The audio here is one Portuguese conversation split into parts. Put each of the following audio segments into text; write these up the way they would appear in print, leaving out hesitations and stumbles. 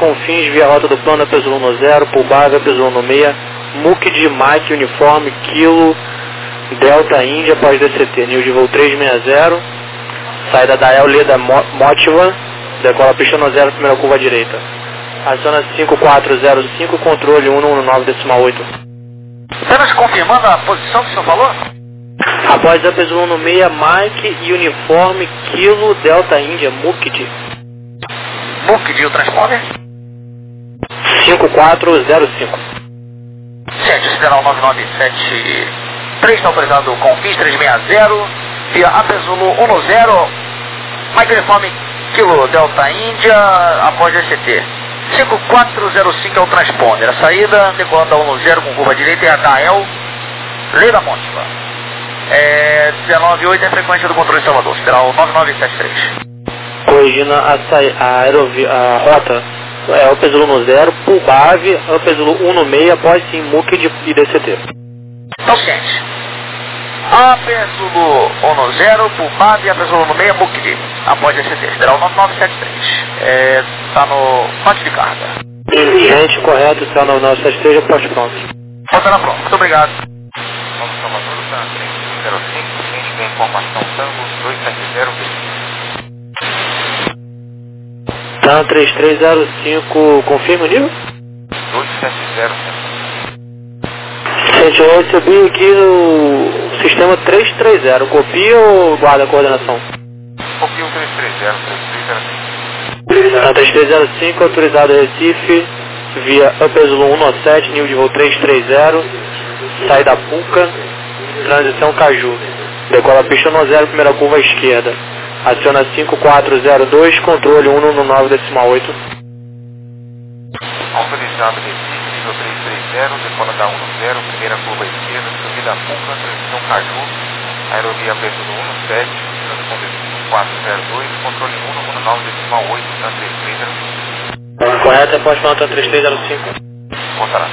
Confins via rota do plano, peso 10, Pulbava, peso 16, MUC de Mike, uniforme, Kilo, Delta Índia, após DCT, New de voo 360, saída da El Leda Motiva, decola pista no 0, primeira curva à direita. Aciona 5405, controle 119,8. Apenas confirmando a posição que o senhor falou? Após a peso 16, Mike e uniforme, Kilo, Delta Índia, MUCD. MUCD, o transponder? 5405. Certo, sideral 9973, está autorizado Confins 360, via Apezulo 10, Mike uniforme, Kilo, Delta Índia, após DCT. 5405 é o transponder. A saída, decolando da 10 com curva direita, é a Dael Leda Motiva. 198 é a frequência do controle de Salvador, sideral 9973. Corrigindo a rota, o Pesulo 10, Pulbave, o Pesulo 16, após sim, MUC e DCT. Então, ciente. Apezulo 10, Pulbave, Apezulo 16, MUC após DCT, sideral 9973. Está no lote de carga. Gente, correto, está no 973, posto pronto. Pode estar pronto, muito obrigado. Vamos Salvador, está 305, ciente da informação, Tango 270. TAM 3305, confirma o nível? 270. Gente, eu recebi aqui o sistema 330, copia ou guarda a coordenação? Copia o 330, 3305. TAM 3305, autorizado Recife, via Apezulo 17, nível de voo 330, saída Puca, transição Caju, decola pista no 0, primeira curva à esquerda. Aciona 5402, controle 119,8. Autorizado Recife, nível 330, decola da 10, primeira curva esquerda, subida Puca, transição Caju, aerovia Apezulo 17, transponder 5402, controle 119,8, TAM 3305. Correto, é posto nota 3305. Contará.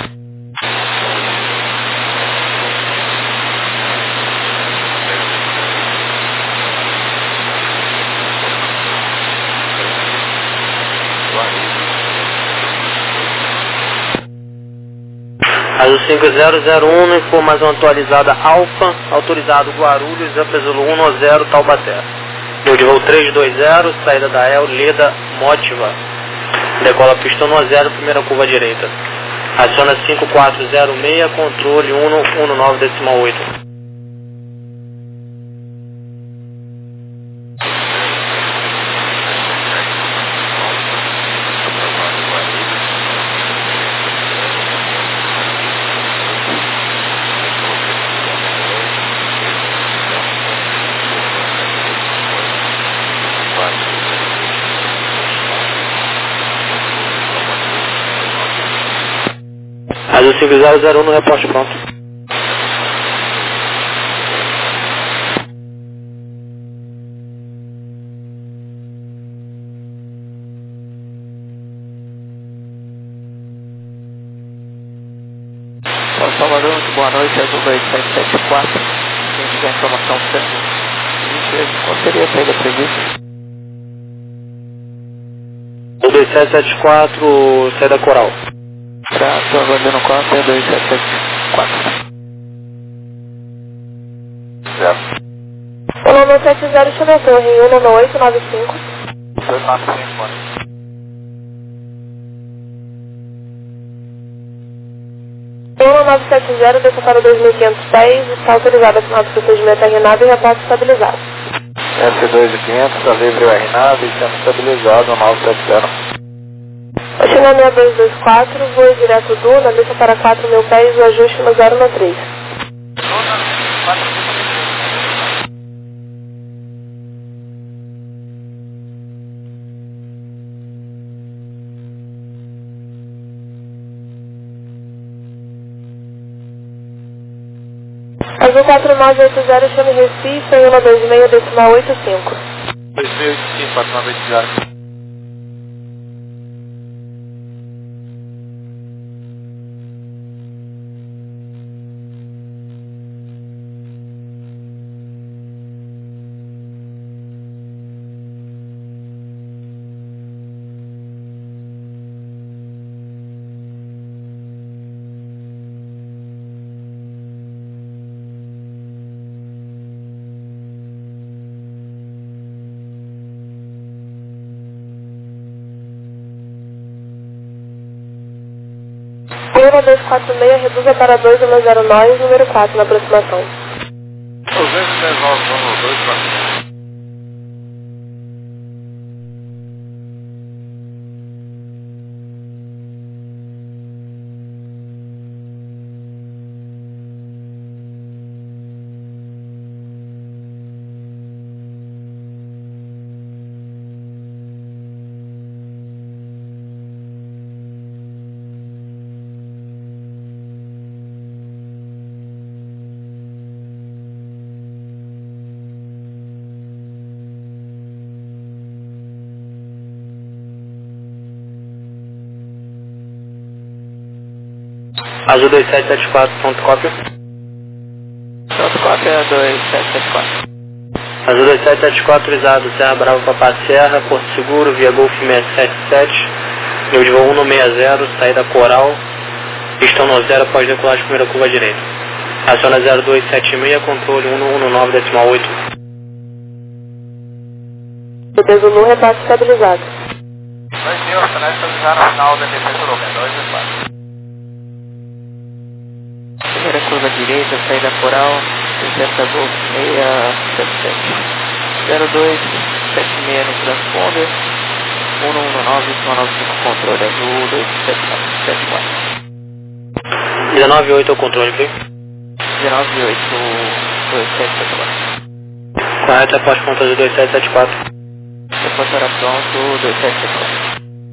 Azul 5001, informação atualizada Alfa, autorizado Guarulhos, Apezulo 10, Taubaté. Nível de voo 320, saída da El Leda Motiva. Decola pista no 0, primeira curva à direita. Aciona 5406, controle 119,8. Azul 5001 no reporte pronto. Salvador, muito boa noite, Azul 2774. Tem a informação certa. Qual seria a saída prevista? O 2774, saída Coral. Tá, estou aguardando qual é 2774. Certo. Olá, 970, chama a torre, 19895. 295, mano. Olá, 970, desça para 2500 pés, está autorizado a final do procedimento RNAV e reporte estabilizado. S2500, está livre o RNAV e sendo estabilizado o 970. China 6224, voo direto do, na desça para 4.000 pés, o ajuste no 093. Azul 4980, chame Recife, 126,85. 2085, 4980. Pula 246, reduza para 2109, número 4 na aproximação. 219, vamos 246. Azul 2774, ponto cópia. Ponto cópia 2774. Azul 2774, autorizado Serra Brava Papá Serra, Porto Seguro, via Golf 677, nível de voo 160, saída Coral, pistão no zero após decolar de primeira curva à direita. Aciona 0276, controle 119,8. Peso no repasse estabilizado. 2 mil, canais estabilizaram no final da defesa do 224. Primeira curva à direita, saída Coral, 60 Golf 677. 0276 no transponder, 119,95 controle azul 2774. 198 ao controle, please. 198 2774. Correto, após ponto azul 2774. Reportará pronto 2774.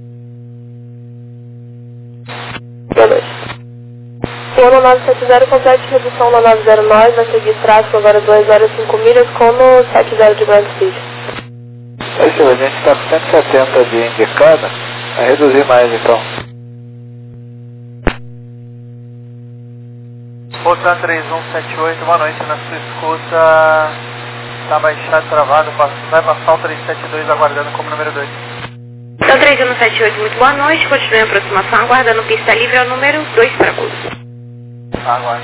Boa noite. Piano 970, complete redução na 909, vai seguir tráfego agora 205 milhas com no 70 de Grand City. A gente está com 170 de indicada, vai reduzir mais então. Porta 3178, boa noite, na sua escuta, está baixado, travado, vai passar o 372 aguardando como número 2. Então 3178, muito boa noite, continue a aproximação, aguardando pista livre ao número 2 para curso. Agora.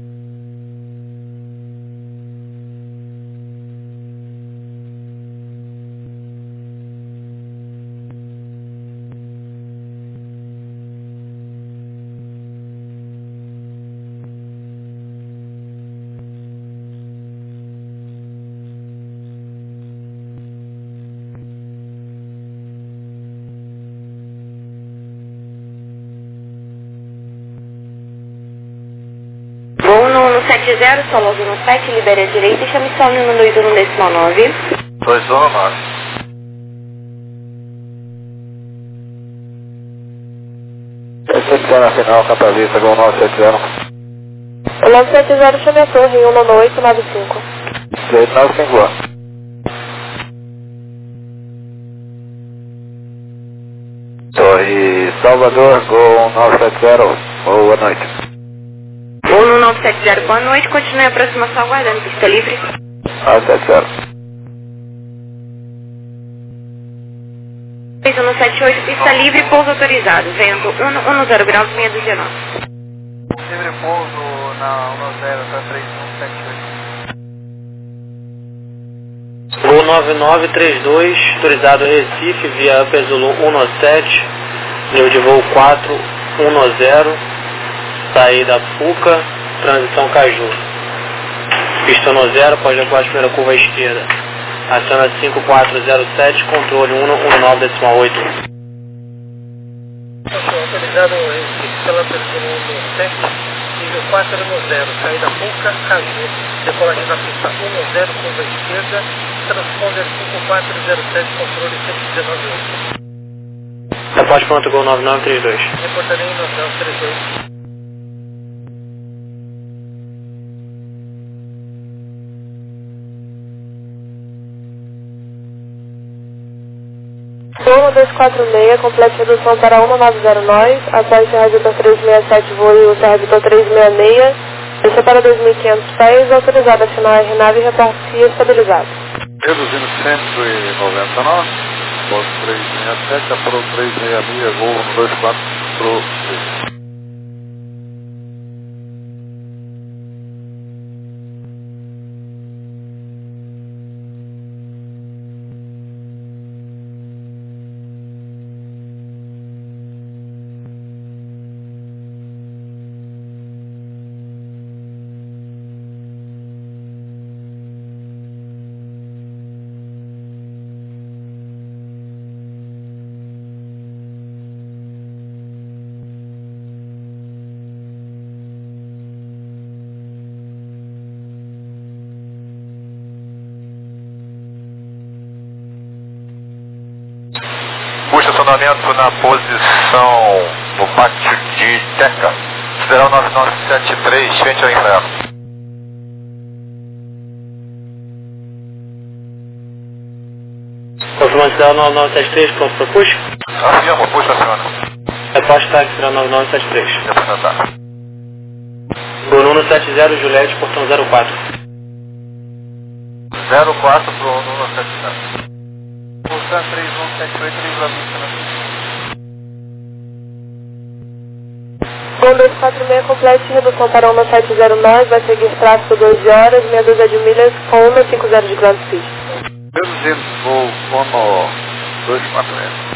Voo no 70, solo 17, libere a direita e chame só no 21,9. 219. Recepção na final, Capa Vista, Gol 970. O 970 chame a torre em 19895. 395. Torre Salvador, Gol 970, boa noite. Voo no 970, boa noite, continue a aproximação, aguardando pista livre. 970. 3178, pista livre, pouso autorizado, vento 10 graus, 619. Livre pouso na 10 para 3178. Voo 9932, autorizado Recife, via Zulu 17, nível de voo 410, saída Fuca, transição Caju. Pista no zero, pode decolar a primeira curva à esquerda. Aciona 5407, controle 119,8. Autorizado Recife pela Zulu 17, nível 410, saída Fuca, Caju. Decolagem na pista 10, curva esquerda, transponder 5407, controle 119,8. Após pronto, Gol 9932. Reportarei 9932. Voo 246, complete redução para 1909, após Serra Vitor 367, voe o Serra Vitor 366, desça para 2.500 pés, autorizado a acionar a aeronave e reporte estabilizado. Reduzindo 199, Gol 367, apurou 366, Gol 124, Posicionamento na posição no pátio de Teca. Federal 9973, frente ao inferno. Confirmando Federal 9973, pronto para push. Afirma, puxa, aciona. Reposte táxi Federal 9973. Representar. Bruno 70, Juliette, portão 04. 04 pro 170. Portão 3178, livre a vista na pista. Com 246, complete redução para 1709, vai seguir tráfego 12 horas, meia dúzia de milhas com 150 de Grand Speed. Reduzindo, vou no 240.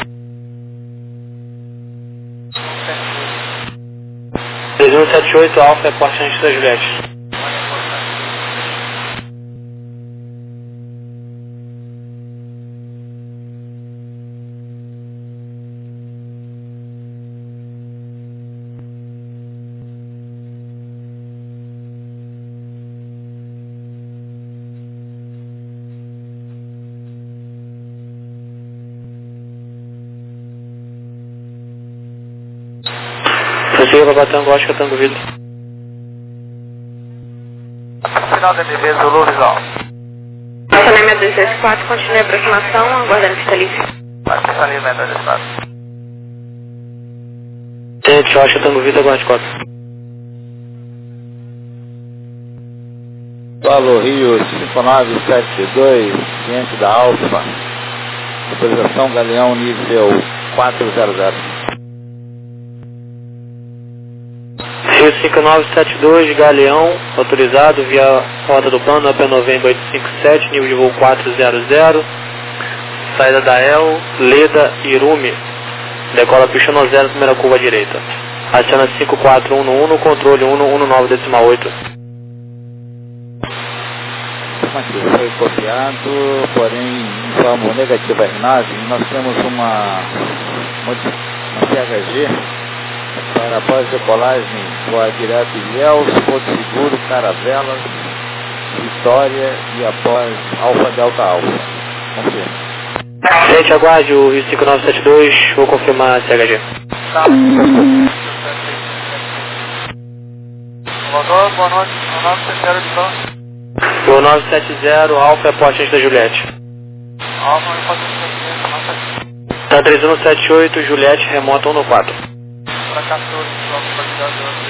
3178, Alfa, reporte antes da Juliette. Prossiga para Tango, Oscar, Tango Vitor. Final da MV, Zulu, visual. Passamento 264, continue a aproximação, aguardando pista livre. Vai pista livre, 264. Tenente, Oscar, Tango Vitor, aguarde 4. Paulo Rio 5972, ciente da Alfa, autorização Galeão nível 400. Rio 5972, Galeão, autorizado via rota do plano, AP Novembro 857, nível de voo 400, saída da El, Leda, Irumi, decola pista no 0, primeira curva à direita. Aciona 5411, controle 119.8. Aqui foi copiado, porém informo negativo a nave. Nós temos uma CHG para após decolagem voar direto Ilhéus, Porto Seguro, Caravelas, Vitória e após Alfa Delta Alfa. Confirma. Gente, aguarde o Rio 5972, vou confirmar a CHG. Tá. Boa noite, 970 de plano. O 970, Alfa, reporte antes da Juliette. Alfa, pode ser. Tá 3178, Juliette, remota 114. Para 14, vamos para a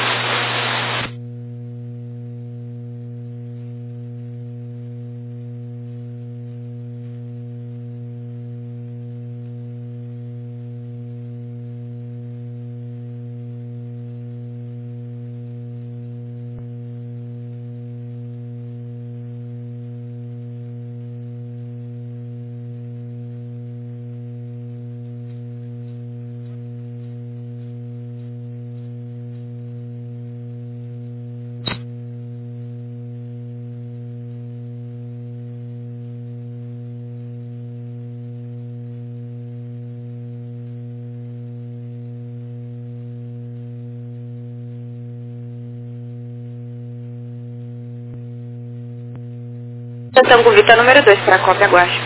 Tango Vitor número 2 para a cópia, aguarde.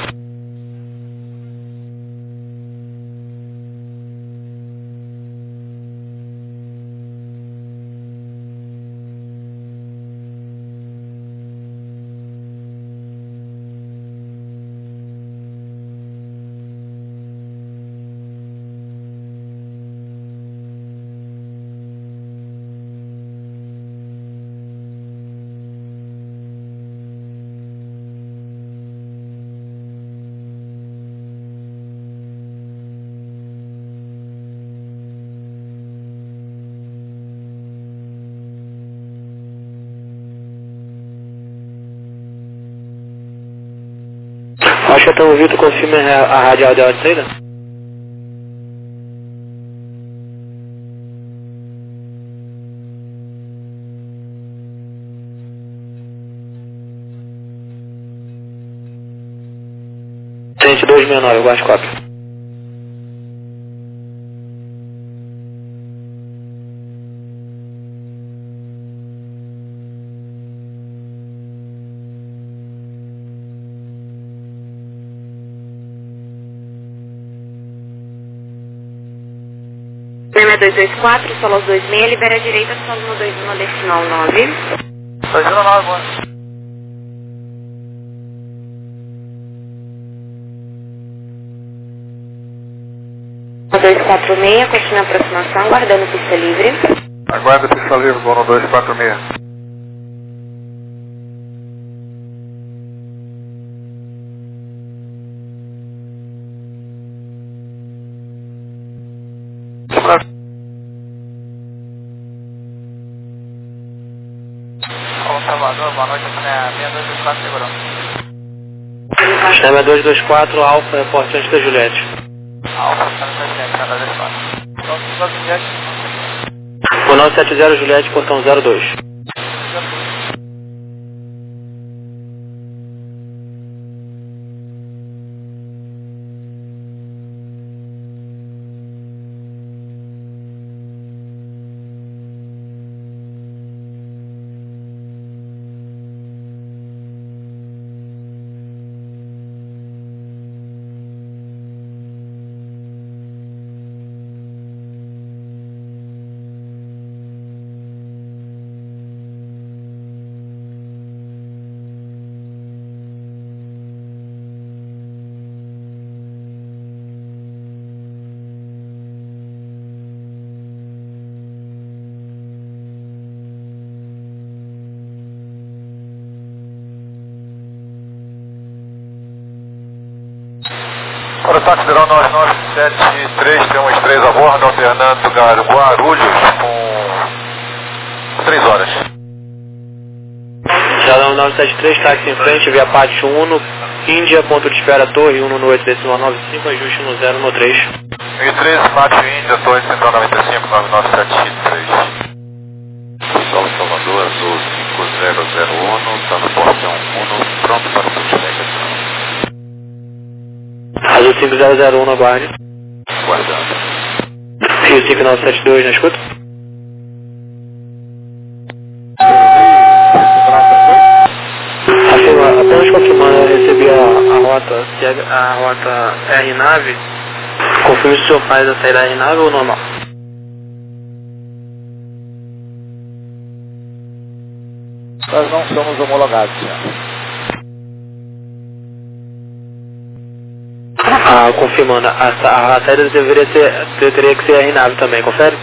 Acho que eu tenho ouvido, confirme a radial dela de saída. Tente 269, eu gosto de cópia. Cinema 224, solo aos 26, libera a direita, solo no 21, decimal 9. 219, boa. No 246, continua a aproximação, guardando pista livre. Aguarda pista livre, vou no 246. Salvador, boa noite, é 6224 segurando. Cinema 224, Alfa, reporte antes da Juliette. Alfa, Santa Juliette, Santa Juliette. Então, Juliette. O 970 Juliette, portão 02. Para o táxi federal 9973, temos 3 a bordo, alternando Guarulhos com 3 horas. Cidadão 973, táxi em frente, via Pátio 1, Índia, ponto de espera, torre 118, decimal 95, ajuste no 0 no 3. 1013, Pátio Índia, torre central 95, 9973. Sol Salvador, azul 5001, está no portão 1, pronto para o pushback. Azul 5001, aguarde. Guardando. Rio 5972, na escuta. Apenas confirmando, eu recebi a rota R-Nave. Confirme se o senhor faz a saída R-Nave ou normal. Nós não somos homologados, senhor. Confirmando, a saída teria que ser R-Nave também, confere?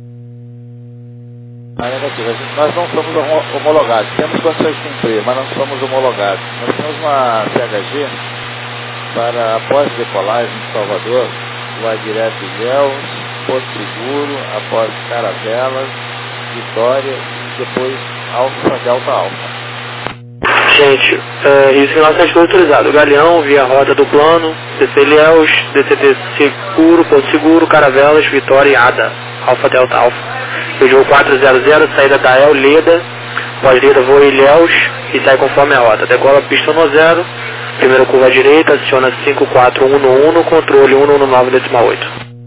Negativa. Nós não somos homologados. Temos condições de cumprir, mas não somos homologados. Nós temos uma CHG para após decolagem de Salvador, vai direto em Ilhéus, Porto Seguro, após Caravelas, Vitória e depois Alfa, Delta Alfa. Gente, isso que nós temos autorizado. Galeão, via Rota do Plano, DC Ilhéus, DCT Seguro, Porto Seguro, Caravelas, Vitória e Ada, Alfa, Delta Alfa. O jogo 400, saída da El, Leda, pós-Leda voa Ilhéus e sai conforme a rota. Decola pista no 0, primeira curva à direita, aciona 5411, controle 119 decimal 8.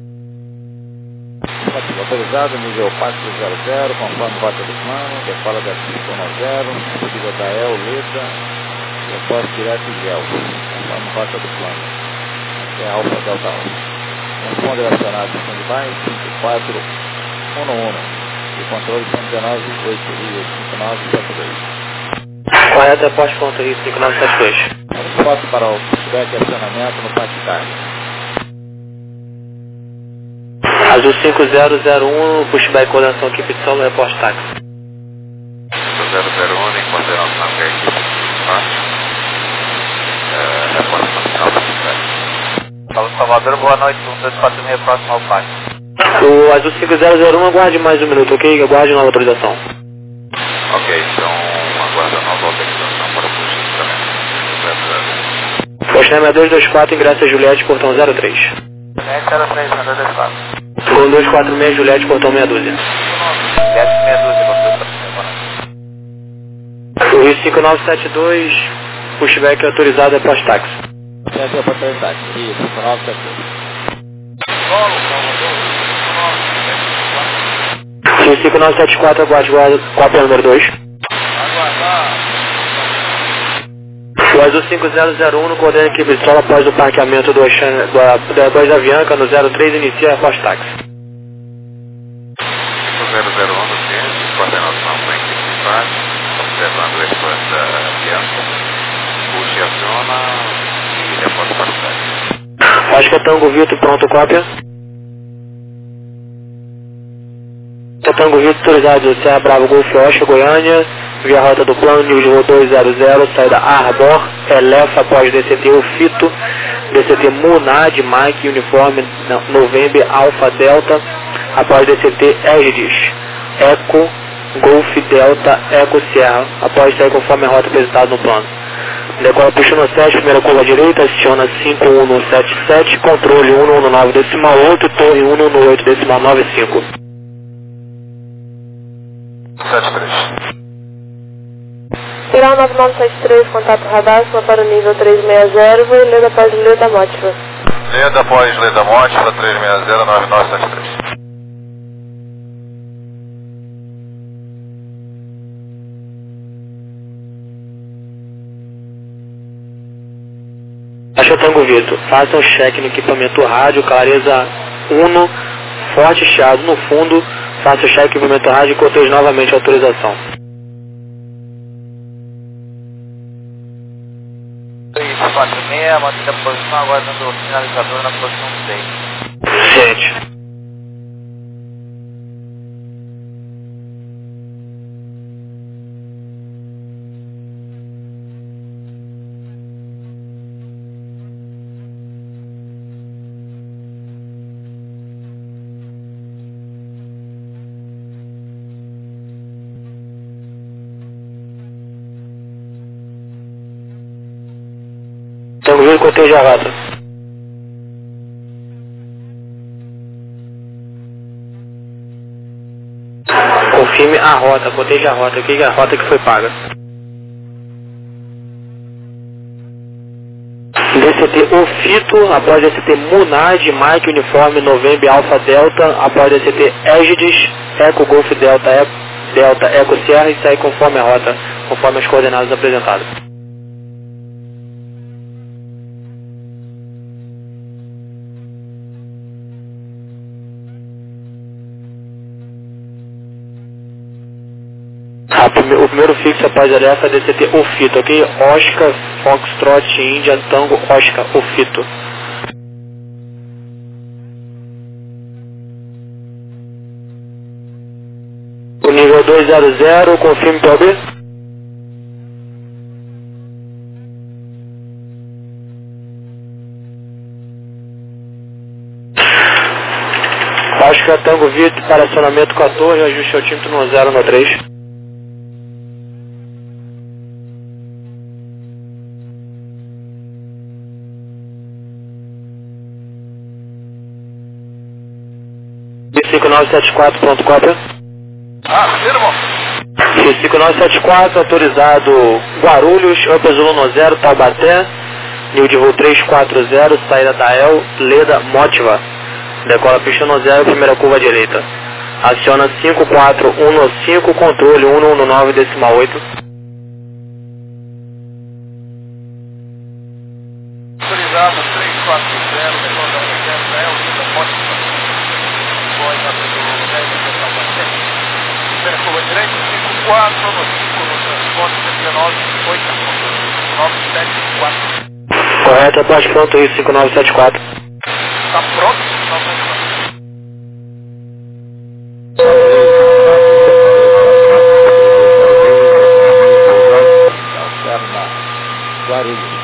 Autorizado, nível 400, conforme rota do plano, decola da pista no 0, subida da El, Leda, depósito direto em Ilhéus, conforme rota do plano. Aqui é Alfa, Delta Alfa. Responde relacionado com de baixo, 5411. E controle 119.8 Correto, aposto ponto Rio 5972. Foto para o pushback e acionamento no Pátio Carne. Azul 5001, pushback coordenação equipe de solo, reporte táxi. 001, em coordenação com a equipe de Pátio. Reporte nacional do pushback. Salvador, boa noite, 1246, próximo ao Pátio. O Azul 5001, aguarde mais um minuto, ok? Aguarde nova autorização. Ok, então aguarda nova autorização para o posicionamento. Postname 224, ingresso a Juliette, portão 03. Juliette 03, 224. Com 246, Juliette, portão meia dúzia. Juliette meia dúzia, você O Rio 5972, pushback autorizado é pós-táxi. Essa é a oportunidade, Rio 5972. Rio 5974, aguarde cópia número 2. O Azul 5001 no coordenador equipe de solo após o parqueamento da Avianca no 03 inicia a pós-táxi. rádio, observando o restante da Bianca. Puxe aciona e reporta para o site. Oscar Tango Vitor, pronto, cópia. Tango Vitor, autorizado Serra Bravo Golf Oscar, Goiânia. Via rota do plano, nível de voo 200, saída Arbor, Elefa, após DCT Ofito, DCT Munad, Mike, Uniforme, November, Alpha, Delta, após DCT Egidis, Eco, Golf, Delta, Eco, Sierra, após sair conforme a rota apresentada no plano. Decola Pistão 7, primeira curva à direita, aciona 5177, controle 119,8, torre 118,95. 73. Viral 9973, contato radar, sua para o nível 360, vou Leda após Leda Mótiva. Leda após Leda Mótiva, 360, 9973. Oscar Tango Vitor, faça um check no equipamento rádio, clareza 1, forte chiado no fundo, faça o check no equipamento rádio e cortejo novamente a autorização. 346, mantendo a posição, agora dando o sinalizador na posição 6. Gente. Tango Vitor, cortejo a rota. Confirme a rota, cortejo a rota, que é a rota que foi paga. DCT Ofito, após DCT Munad, Mike, Uniforme, November, Alpha, Delta, após DCT Egidis, Eco, Golf, Delta, Delta, Eco, Sierra e sai conforme a rota, conforme as coordenadas apresentadas. O primeiro fixo após a tarefa é DCT Ofito, ok? Oscar, Foxtrot, Índia, Tango, Oscar, Ofito. O nível 200, confirme PLB. Oscar Tango Vitor para acionamento com a torre, ajuste ao tímetro no 093. E 5974, pronto, cópia. Firmo. E 5974, autorizado Guarulhos, Upper Zulu 0, Taubaté, nível de voo 340, saída da El, Leda, Mótiva. Decola pista no 0, primeira curva à direita. Aciona 5415, controle 119,8. Autorizado 340, decola da El, Leda, Mótiva. Voz a pelo 10 de Taubaté. Primeira curva à direita, 54, no 5, no transporte 19, 8, 974. Correto, após pronto, isso 5974. Tá pronto? Tá pronto. Guarulhos.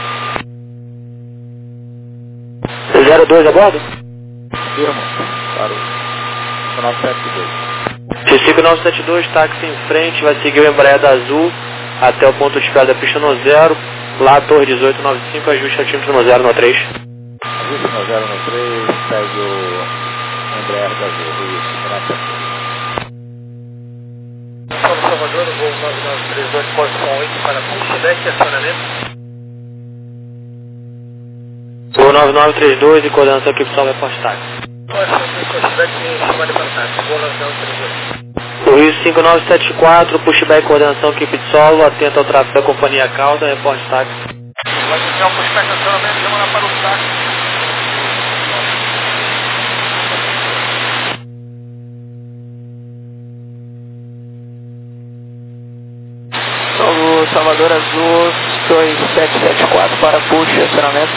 02 a bordo? Firma. Guarulhos. 5972. Se 5972, táxi em frente, vai seguir o Embraer da Azul até o ponto de espera da pista no 0, lá Torre 1895, ajuste ao tímetro no 093. Ajuste no 093, segue o Embraer da Azul, isso, 5972. São Salvador, voo 9932, posição 8 para pushback e acionamento. Voo 9932 e coordenação aqui pessoal vai postar. Pushback em cima de contato, voo 9932. O Rio 5974, pushback coordenação equipe de solo, atento ao tráfego da companhia Calda, reporte táxi. Vai iniciar o pushback de acionamento, demora para o táxi. Salvador Azul 2774 para push, acionamento.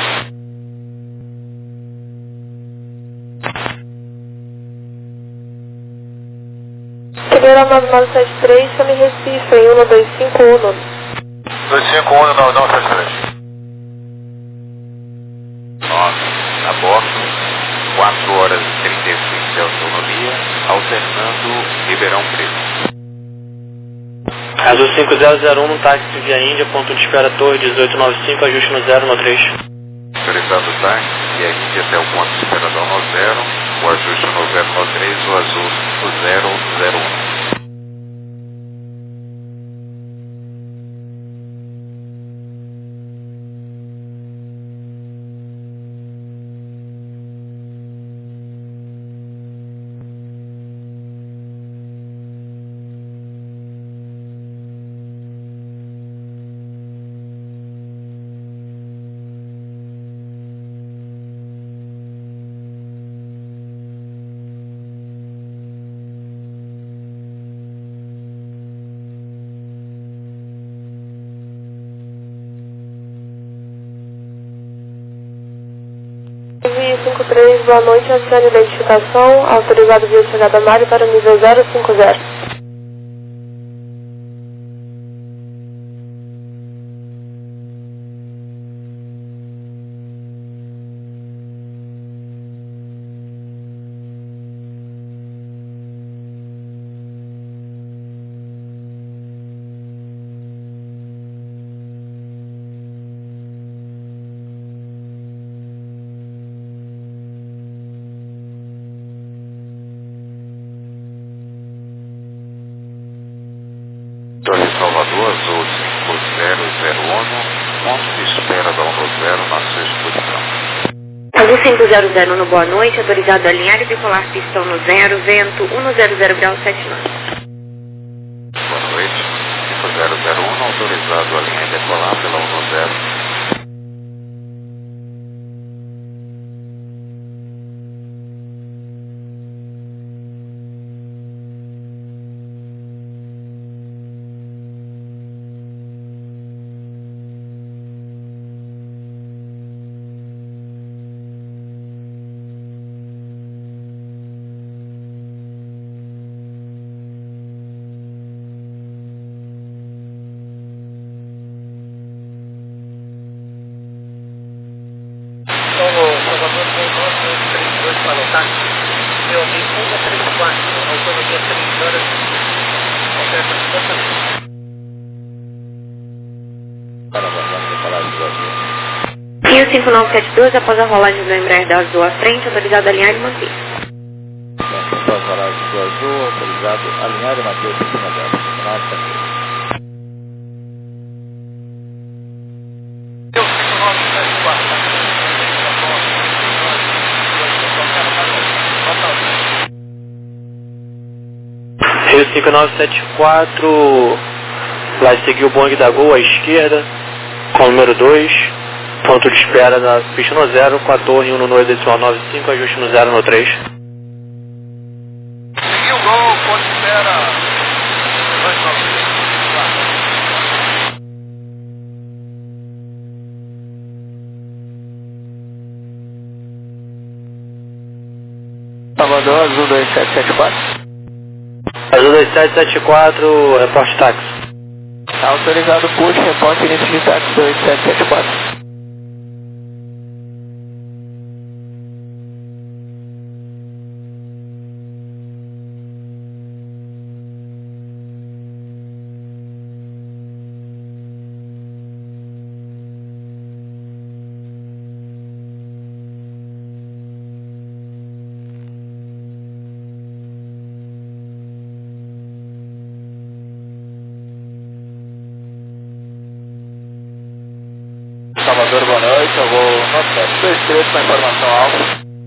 Primeira 9973, chame Recife em 1251. 251 9973. 9, a bordo, 4 horas e 36 de autonomia, alternando Ribeirão Preto. Azul 5001 no táxi via Índia, ponto de espera Torre 1895, ajuste no 0 no 3. Autorizado o táxi via Índia até o ponto de espera da 10, o ajuste no 0 no 3, o Azul 5001. Envie 53, boa noite, acione identificação, autorizado via chegada Mário para o nível 050. Torre Salvador Azul 5001, ponto de espera da 10 na sua exposição. Azul 500 boa noite, autorizado a alinhar e bipolar pistão no 0, vento 100 graus 79. Boa noite, 5001, autorizado a alinhar e decolar pela 10. Salvador 232 para o táxi, POB 134, autonomia 3 horas, oferta de lançamento. Para aguardar a decolagem do Azul. Rio 5972, após a rolagem do Embraer da Azul à frente, autorizado a alinhar e manter. Após a rolagem do Azul, autorizado a alinhar e manter o sistema dela. Final de carteira. Rio 5974, vai seguir o Boeing da Gol à esquerda, com o número 2, ponto de espera na pista no 0, com a torre 192.95, ajuste no 0 no 3. Seguiu o gol, ponto de espera. Salvador Azul 2774. Azul 2774, reporte táxi. Autorizado push, reporte início de táxi 2774. Salvador, boa noite, eu vou no 723 com a informação alta.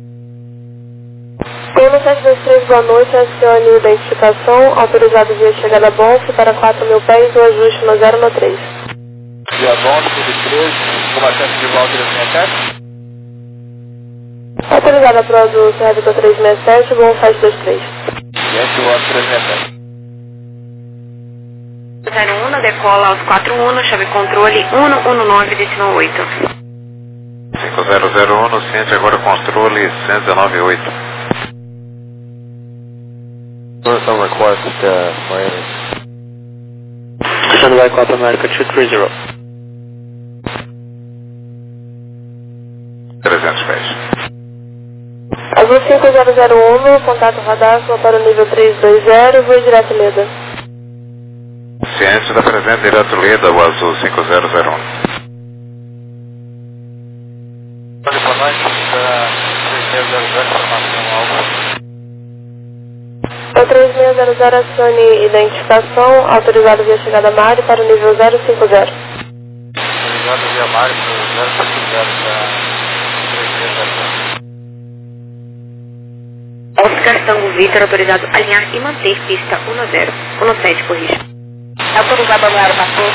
Tem no 723, boa noite, acione identificação, autorizado via chegada Bonf para 4.000 pés, o ajuste no 0 no 3. Via bom, 13, combatente de volta 367. Autorizada para o do Servidor 367, Bonf 723. Gente, volta 367. 01, 1 decola aos 41, chave controle 119,8. 5001, ciente agora controle 119,8. Some request, Miami. Standby Copa America 230. 300 pés. Azul 5001, contato radar, sua para o nível 320, voo direto Leda. Ciente da presente direto Leda, o azul 5001. Boa noite, 3600, informação alvo. O 3600 acione identificação, autorizado via chegada Mari para o nível 050. Autorizado via Mari para o 050, Oscar Tango Vitor, autorizado alinhar e manter pista 17, corrija. Autorizado alinhar e manter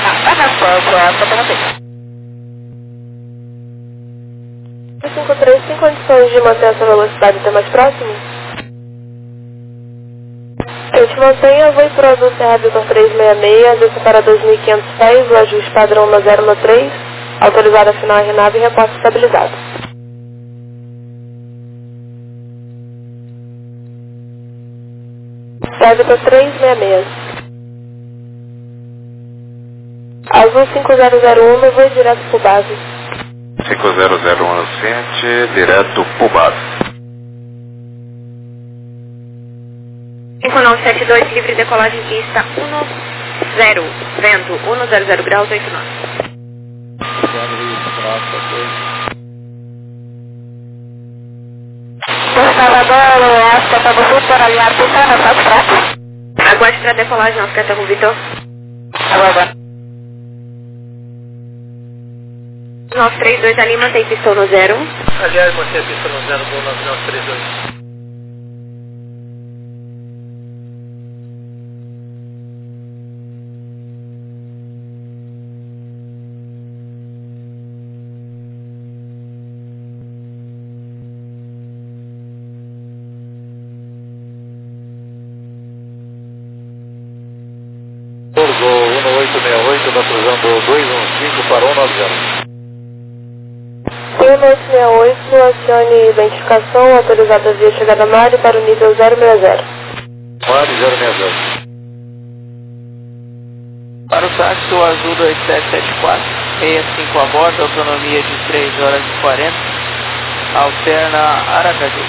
O 53 tem condições de manter essa velocidade até mais próximo? A gente mantém a voo para o Azul Serra Vitor 366, desça para 2.500 pés, o ajuste padrão na 013, autorizado a final RNAV e reporte estabilizado. Serra Vitor 366. Azul 5001, voo direto para o base. 5001 ciente, direto pro base. 5972, livre decolagem pista 10, vento 100 graus 8 knots. Aguarde para decolagem, Oscar Tango Vitor. Aguarda. 932 ali, mantém pistão no 0. Aliás, mantém a pista no 0, voo 9932. Turbo 1868, da cruzando 215 para 190. 1868, acione identificação, autorizada via chegada Mari para o nível 060. Mari 060. Para o táxi, o azul 2774, 65 a bordo, autonomia de 3 horas e 40, alterna Aracaju.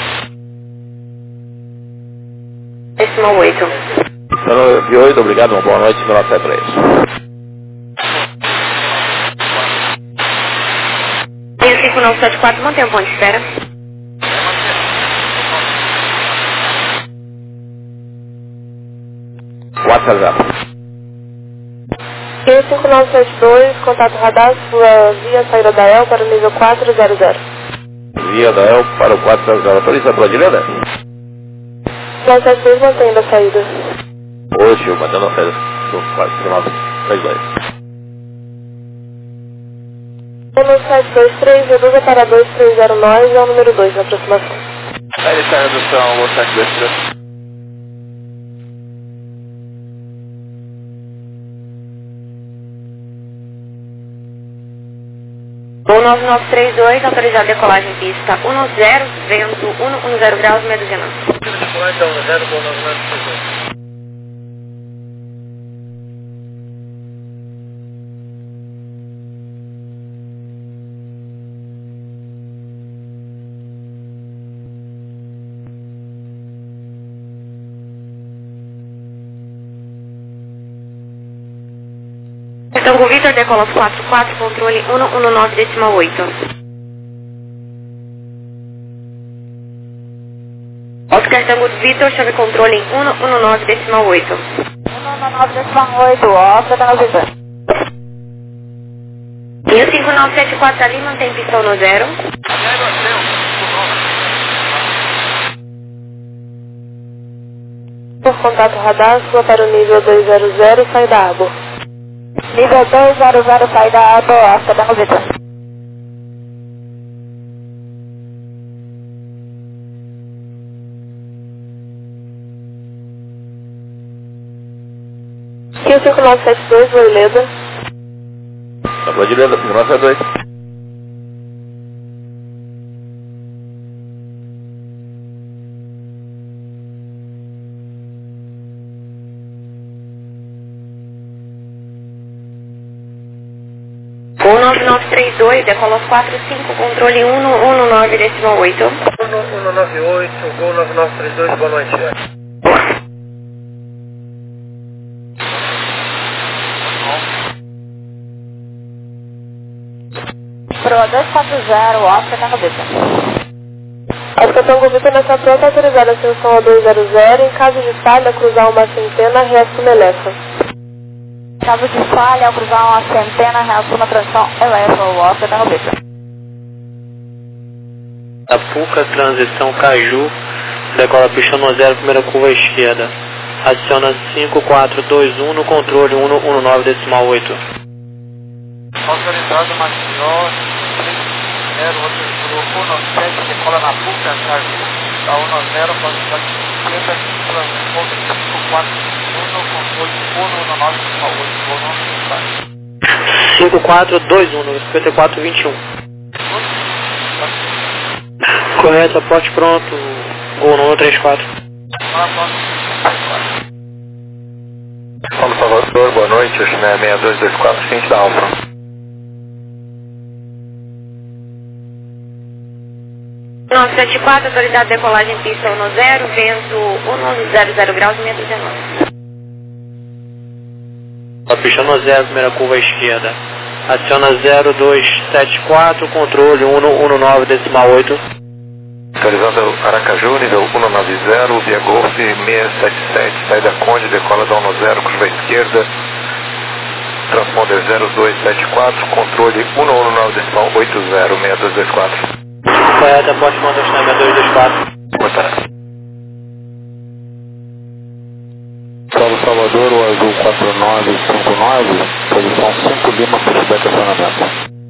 Decimal 8. De 8, obrigado, uma boa noite, 973. 5974, mantém o ponto de espera. WhatsApp. 5972, contato radar, sua via saída da EL para o nível 400. Via da EL para o 400. Autoriza para a direita? 972 mantendo a saída. Hoje, eu mandando a saída do 4932. 1723, reduza para 2309, é o número 2 na aproximação. Aí está a redução, Los Angeles. 19932, autorizado decolagem pista 10, vento 110 graus, meia dúzia não. Decolagem da 10, voo 9932. Tango Vitor, decola aos 44, controle 119,8. Oscar Tango Vitor, chave controle 119,8. 119,8, Oscar Tango Vitor. 5974 ali, mantém pistão no 0. Por contato radar, sua para o nível 200, sai da água. Nível 200, sai da água, Oscar Tango Vitor. Rio 5972, voo Ileda. Tabela de Ileda, 5972. Gol 9932, decola 45, controle 119,8. 1198, Gol 9932, boa noite. Pro 240, Oscar na cabeça. A estação Govita nessa pronta autorizada a ascensão a 200, em caso de falha, cruzar uma centena, resto Melefa. Caso de falha, ao cruzar uma centena, reação na transição, eleva o Oscar na cabeça. Apuca, transição Caju, decola pista 10, primeira curva à esquerda. Aciona 5421 no controle 119,8. Autorizado Maceió, 30, outro 17, decola na Puca, Caju, a 10, velocidade esquerda, transponder 541, controle 119,8, 5421, 5421. Correto, aporte pronto, Gol 934. Paulo Salvador, boa noite, Chimé 6224, ciente da Alfa. 974, autorizado decolagem pista 10, vento 1100 graus, 619. A pista 10, primeira curva à esquerda. Aciona 0274, controle 119,8. Autorizado Aracaju, nível 190, via Golf 677, saída Conde, decola da 10, curva esquerda. Transponder 0274, controle 119,80, 6224. Correto, aporte pronto, Chimé 6224. Boa tarde. Paulo Salvador, o azul 4959, posição 5 Lima, pushback acionamento.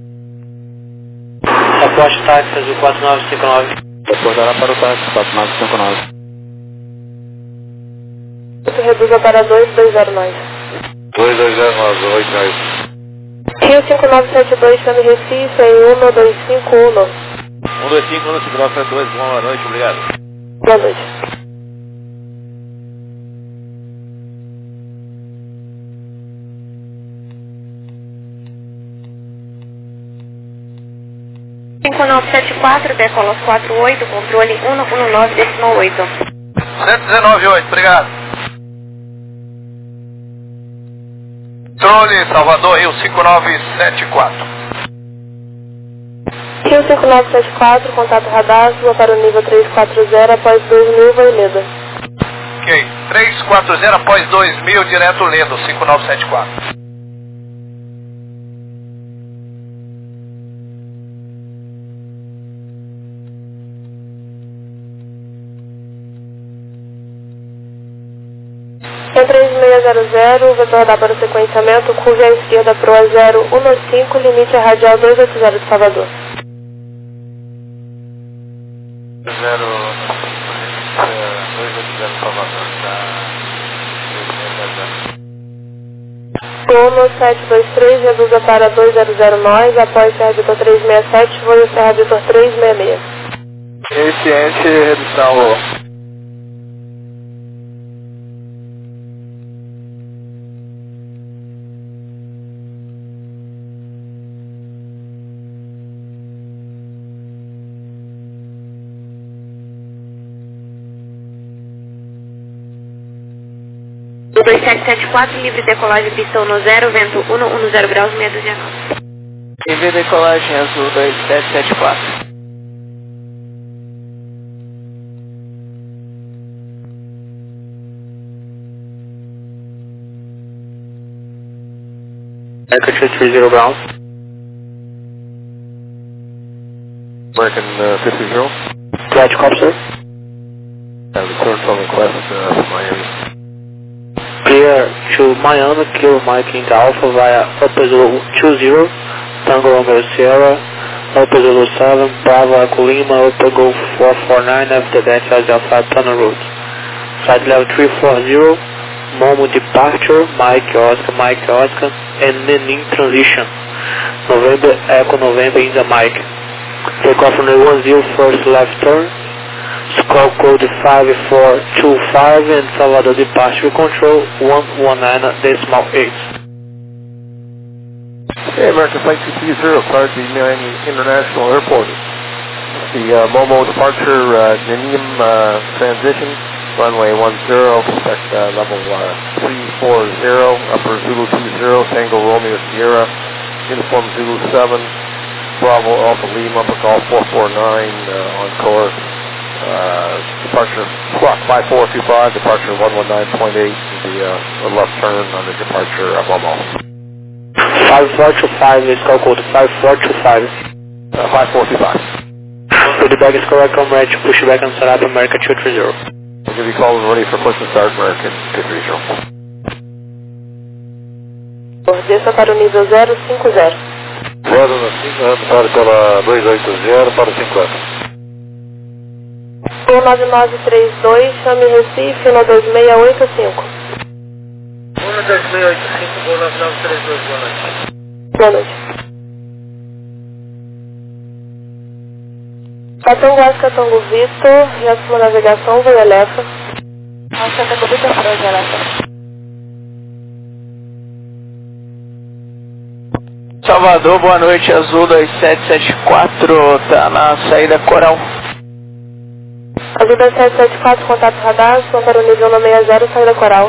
Aporte táxi azul 4959. Reportará para o táxi 4959. Reduza para 2209. 2209, 89. Rio 5972, chame Recife em 1251. 125, 5972, boa noite, obrigado. Boa noite. Cinco 974, decola 48, controle 119,8. 119,8, obrigado. Controle Salvador, Rio 5974. Rio 5974, contato radar, suba para o nível 340, após 2000, voo Ileda. Ok, 340 após 2000, direto Ledo, 5974. Em 3600, vetor rodar para o sequenciamento, curva à esquerda pro A015, limite a radial 280 de Salvador. 280 Salvador, tá? Gol 723, reduza para 200 nós, após Serra Vitor 367, voo Serra Vitor 366. Ciente, redução. O 2774, livre decolagem pistão no 0, vento 110 graus, 619. Livre decolagem azul 2774. Aircraft 30 ground. American 50. Flight copy, sir. Return from request from Miami. Clear to Miami, Kilo Mike into Alpha via Upper Zulu 20, Tango Romeo Sierra, Upper Zulu 7, Bravo Echo Lima, Upper Golf 449, after that has the 5 tunnel route. Side level 340, Momo departure, Mike Oscar, and Nenin transition. November Echo November in the Mike. Takeoff runway 10 first left turn. Squawk code 5425 and Salvador departure control 119.8. Hey, American Flight 230, cleared to Miami International Airport. The Momo departure, Nenim transition, runway 10, expect level 340, upper Zulu 20, Tango Romeo Sierra, uniform Zulu 7, Bravo Alpha Lima, call 449 on course. Departure squawk 5425, departure 119.8, the left turn on the departure of Momo. 5425 is call code 5425. 5425. So the bag is correct, I'm ready to push back and set up America 230. I'll give you a call when ready for push and start American 230. Desça para o nível 050. 0 para pela 280 para 50. 19932, chame Recife, 12685. 12685, voo 9932, boa noite. Boa noite. Catango Oscar, Tango Vitor, próxima navegação, vai Elefa. Oscar, Tango Vitor, vai Elefa. Salvador, boa noite, Azul 2774, tá na saída Coral. Azul 2774, contato radar, som para o nível 160, saída Coral.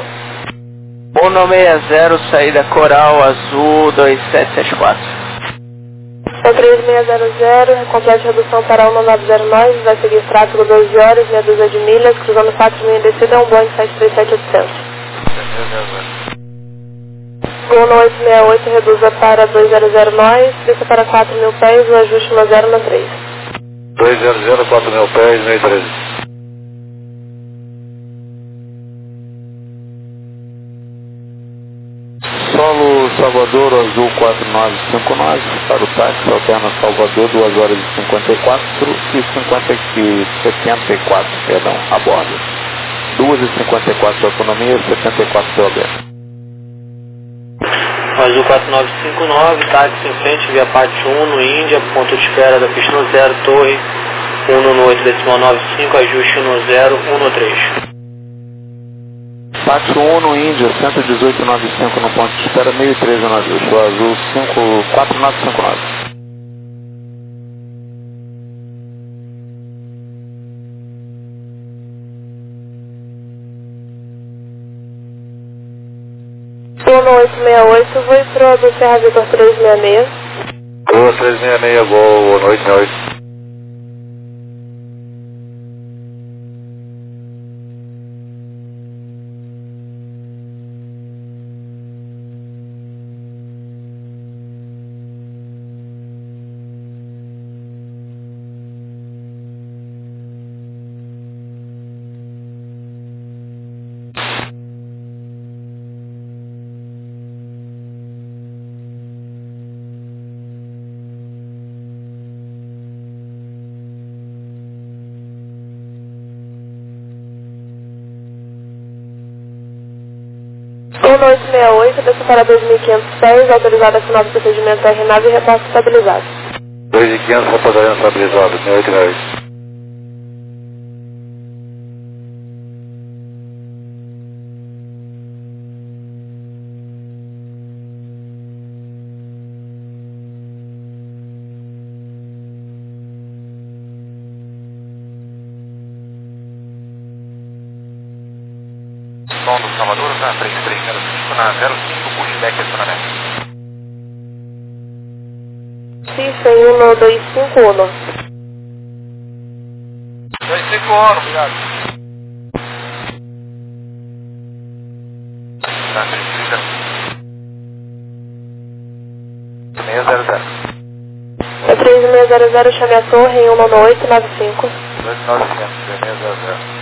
160, saída Coral, Azul 2774. São 3600, complete redução para 1909, vai seguir tráfego 12 horas, meia dúzia de milhas, cruzando 4 milhas descida, um Boeing 737-800. Gol no 868, reduza para 200 nós, desça para 4.000 pés, o ajuste no 0 na 3. 200, 4.000 pés, meio 13. Solo Salvador Azul 4959 para o táxi, alterna Salvador 2 horas e 54 e 74, perdão, a bordo. 2h54 de autonomia, 74 POB. Azul 4959, táxi em frente, via parte 1 no Índia, ponto de espera da pista no 0, torre 118.95, ajuste no 0, 1 no 3. Parte 1 no Índia, 118.95 no ponto de espera, 1013 no ajuste, o Azul 4959. No 868, vou pro do Serra Vitor 366. Boa 366, boa noite, 68. No 868, desça para 2.500 pés, autorizado a final do procedimento RNAV e repasse estabilizado. 2.500, repousando estabilizado, 68. Som do Salvador, tá 3305 na 05, pushback acionamento. System 1251. 251, obrigado. Tá 30. 600. É 3600, chame a torre em 19895. 2900, 600.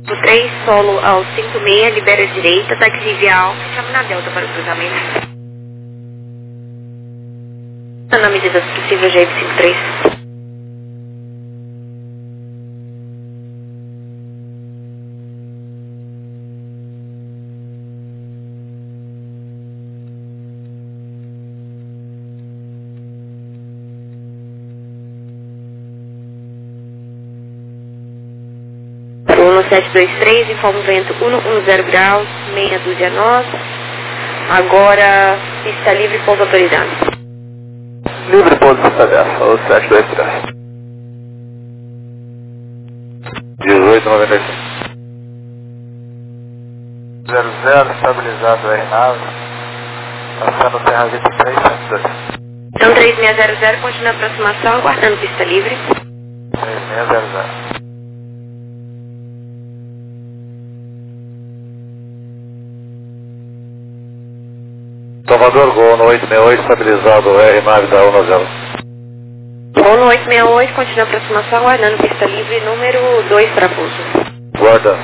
O 3, solo ao 56, libera a direita, táxi via alfa, chama na delta para o cruzamento. Na medida possível, GF 53. Para o 1723, informa o vento 110 graus, meia dúzia nós. Agora, pista livre, pouso autorizado. Livre pouso pista 10, falou 723. 1895. 00, estabilizado R-Nave. Passando Serra 23, 102. Então 3600, continua a aproximação, aguardando pista livre. 3600. Salvador, Gol no 868, estabilizado R-Nave da 10. Gol no 868, continua a aproximação, aguardando pista livre, número 2 para pouso. Guarda.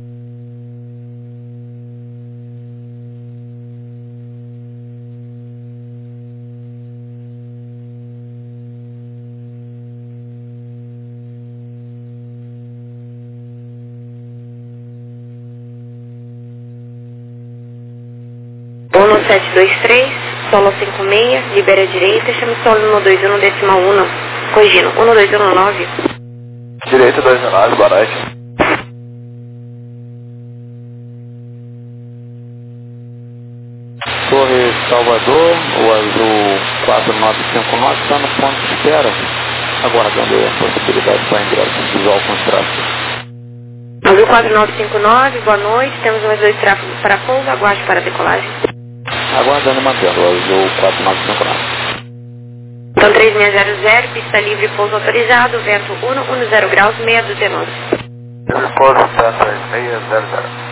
Gol no 723, solo 56, libera a direita, chama o solo 121, decimal 1, corrigindo, 12119. Direita 219, boa noite. Torre Salvador, o azul 4959 está no ponto de espera, aguardando a possibilidade para ingresso visual com os tráfegos. Azul 4959, boa noite, temos mais 2 tráfegos para pouso, aguarde para a decolagem. Aguardando e mantendo, o azul 4959. Então 3600, pista livre, pouso autorizado, vento 110 graus, meia dúzia nós. Livre pouso, 3600.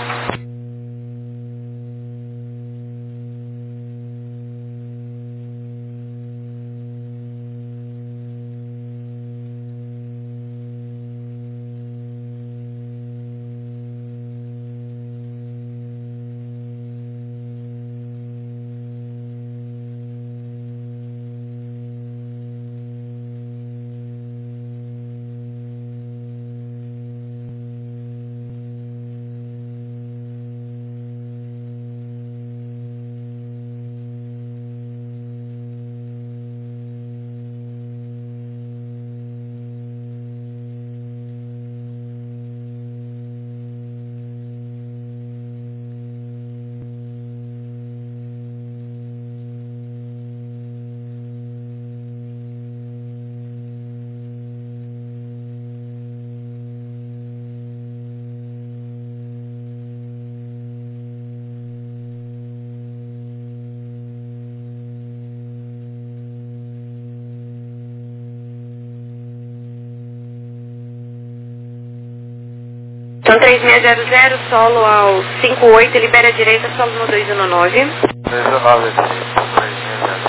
Então 3600, solo ao 58, libera a direita, solo no 219. 219, 3600.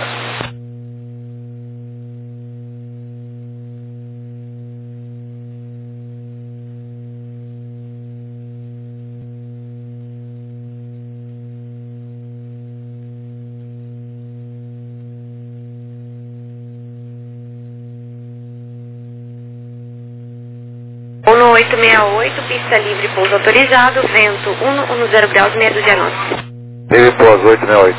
No 868, pista livre, pouso autorizado, vento 110 graus, meia dúzia nós. Livre pouso, 868.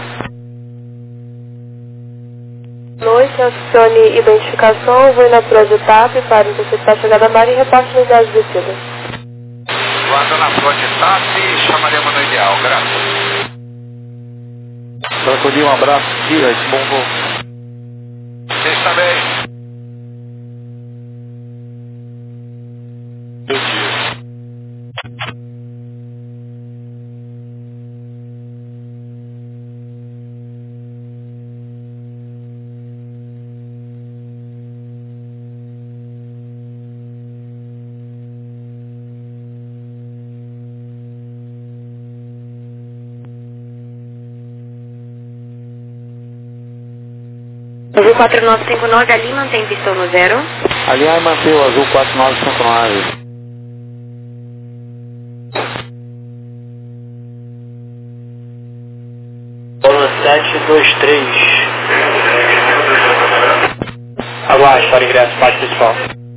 Noite, acione identificação, vou na proa de TAP para antecipar a chegada da Marinha e reporte unidade de descida. Guarda na proa de TAP, chamaremos no ideal, graças. Crocodilo, um abraço, dias, bom voo. Vocês também. Azul 4959, ali mantém pistão no 0. Aliás, mantém o azul 4959. 723. Aguarde para ingresso, parte principal.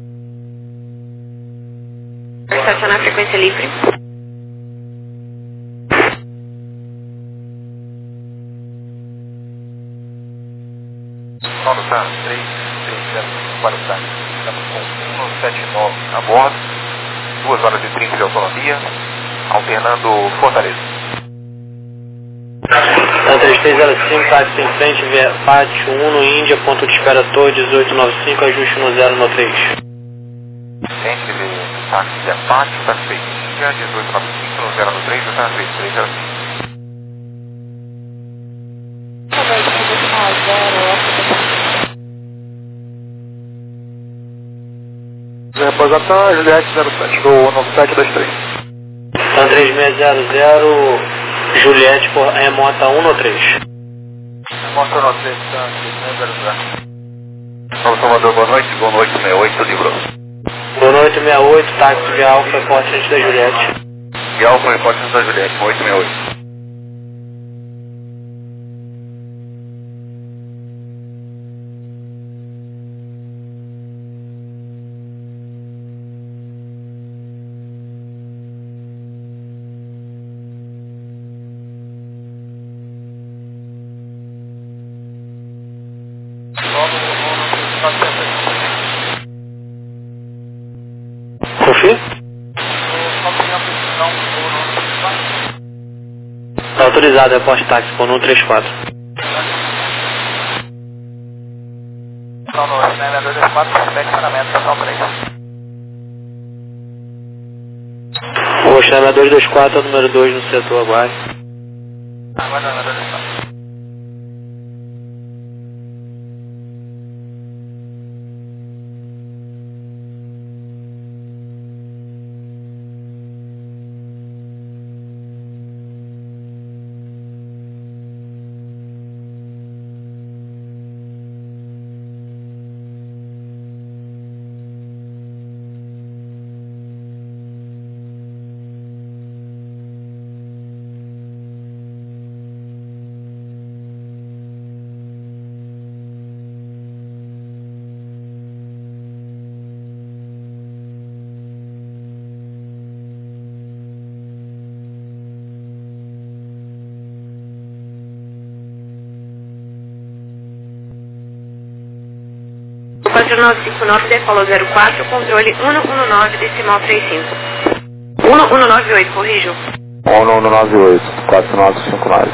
Estacionar a frequência livre. Paulo tá 33040. Estamos com 179 a bordo, 2 horas e 30 de autonomia, alternando Fortaleza. Tá 3305, táxi em frente, pátio 1 no Índia, ponto de espera Torre 1895, ajuste no 0 no 3. Entre táxi a pátio, táxi Índia, 1895 no 0 no 3, já tá 3305. Reposição Juliette 07 do 9723. Tá 3600, Juliette por Mota 1 no 3. Mostra no 3, tá 3600. Paulo Salvador, boa noite, 68, livrou. Boa noite, 68, táxi de Alfa, porte antes da Juliette. E Alfa, repórter da Juliette, 868. Confia? Tá autorizado, reporte táxi por 134. Não, no 924, repete paramento, estação 3. O Chama 224 é o número 2 no setor, aguarde. Aguarda, 224. O 4959 decolou 04, controle 119, decimal 35. 1198, corrijo. 1198, 4959.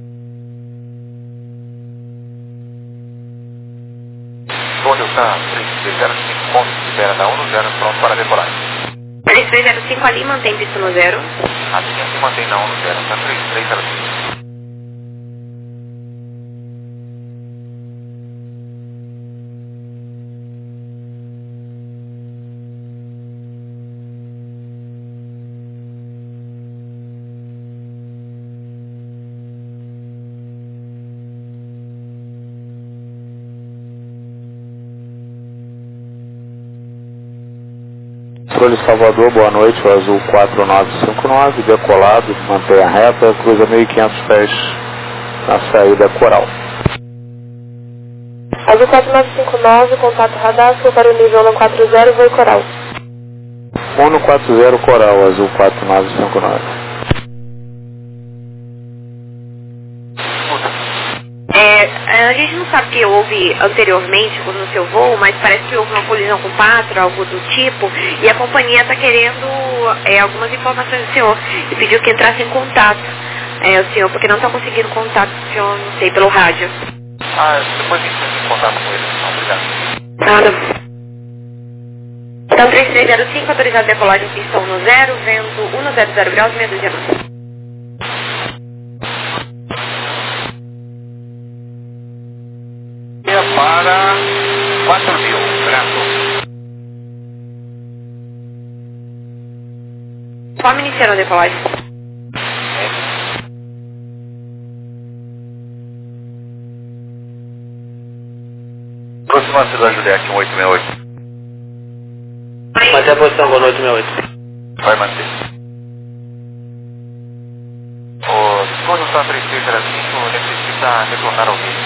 Onde está 3305, ponto de espera da 10, pronto para decolagem. 3305 ali, mantém pista no 0. A linha se mantém na 10, está 3305. Controle Salvador, boa noite, o azul 4959, decolado, mantenha reta, cruza 1.500 pés na saída Coral. Azul 4959, contato radar, para o nível 140, voo Coral. 140 Coral, azul 4959. A gente não sabe o que houve anteriormente no seu voo, mas parece que houve uma colisão com o Pátria, algo do tipo, e a companhia está querendo algumas informações do senhor e pediu que entrasse em contato, o senhor, porque não está conseguindo contato com o senhor, não sei, pelo rádio. Depois a gente entra em contato com ele. Nada. Então 3305, autorizado decolagem, pista 10, vento 100 graus, meia dúzia de Para 4.000, graças. Forma iniciando a decolagem. Aproximação da Juliette, 1868. Manter a posição, boa noite, 68. Vai manter. O desconto está 3305, necessito a retornar ao gate.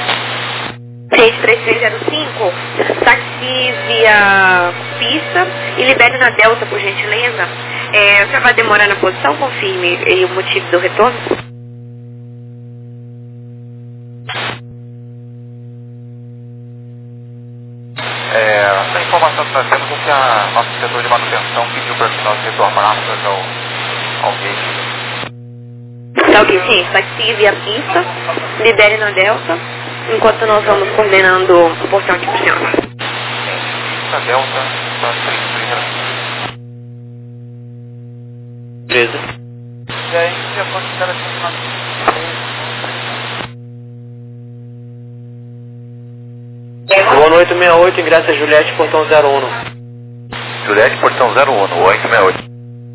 63305, táxi via pista e libere na Delta, por gentileza. Você vai demorar na posição? Confirme e o motivo do retorno. Essa informação que nós temos é que a nosso setor de manutenção pediu para que nós retornássemos ao gate. Tá ok, sim. Táxi via pista, libere na Delta, enquanto nós vamos coordenando o portão aqui pro senhor. Pista Delta, 33. Beleza. E aí, já pode estar aqui no Boa noite, 68, ingresso a Juliette, portão 01. Juliette, portão 01, 868.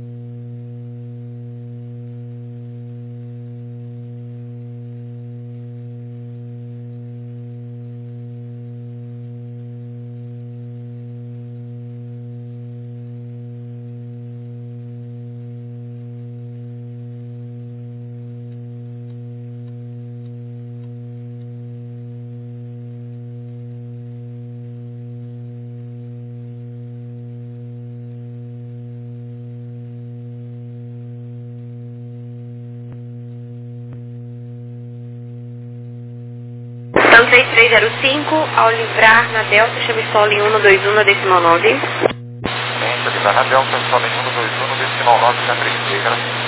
Então 3305, ao livrar na Delta, chame solo em 121 na decimal 9. Gente, ali tá na Delta, só em 121, decimal 9, já 33, graças.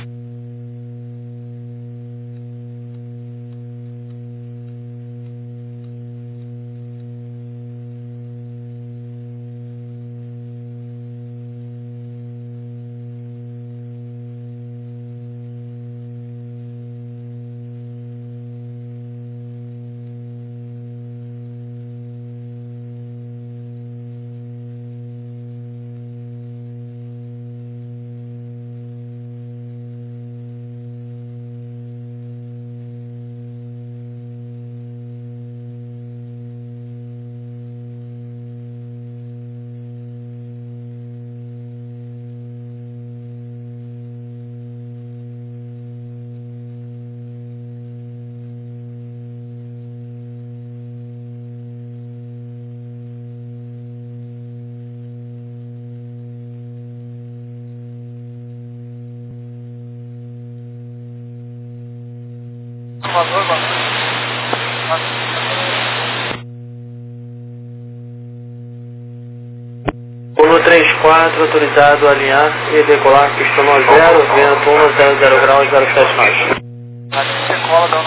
Pulo 34, autorizado a alinhar e decolar, pista 90, vento 100 graus 07 nós. decola da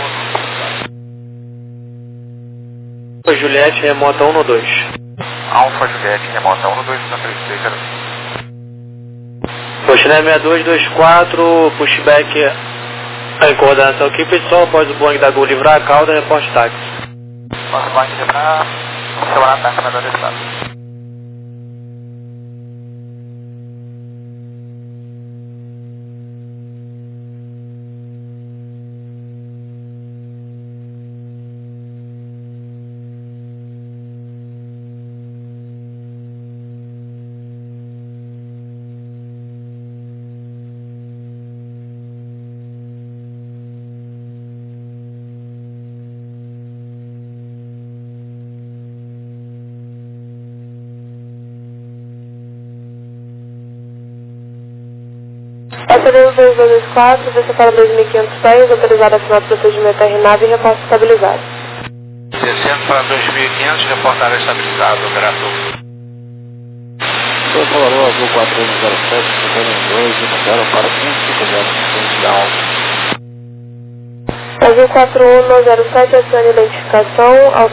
10. Juliette, remota 12. Alfa Juliette, remota 12, na 33, graças. Postinete 6224, pushback em coordenação aqui, pessoal, após o Boeing da Gol livrar a cauda, reporte táxi. Nossa, vai quebrar, semana ataque na dor de estado. Passageiro 2224, desce para 2.500 pés, autorizado a assinar o procedimento RNAV e reporte estabilizado. Descendo para 2.500, reportar estabilizado, grato. Sou Salvador Azul 4107, chegando em 2, e para 150 Azul 4107, acione identificação,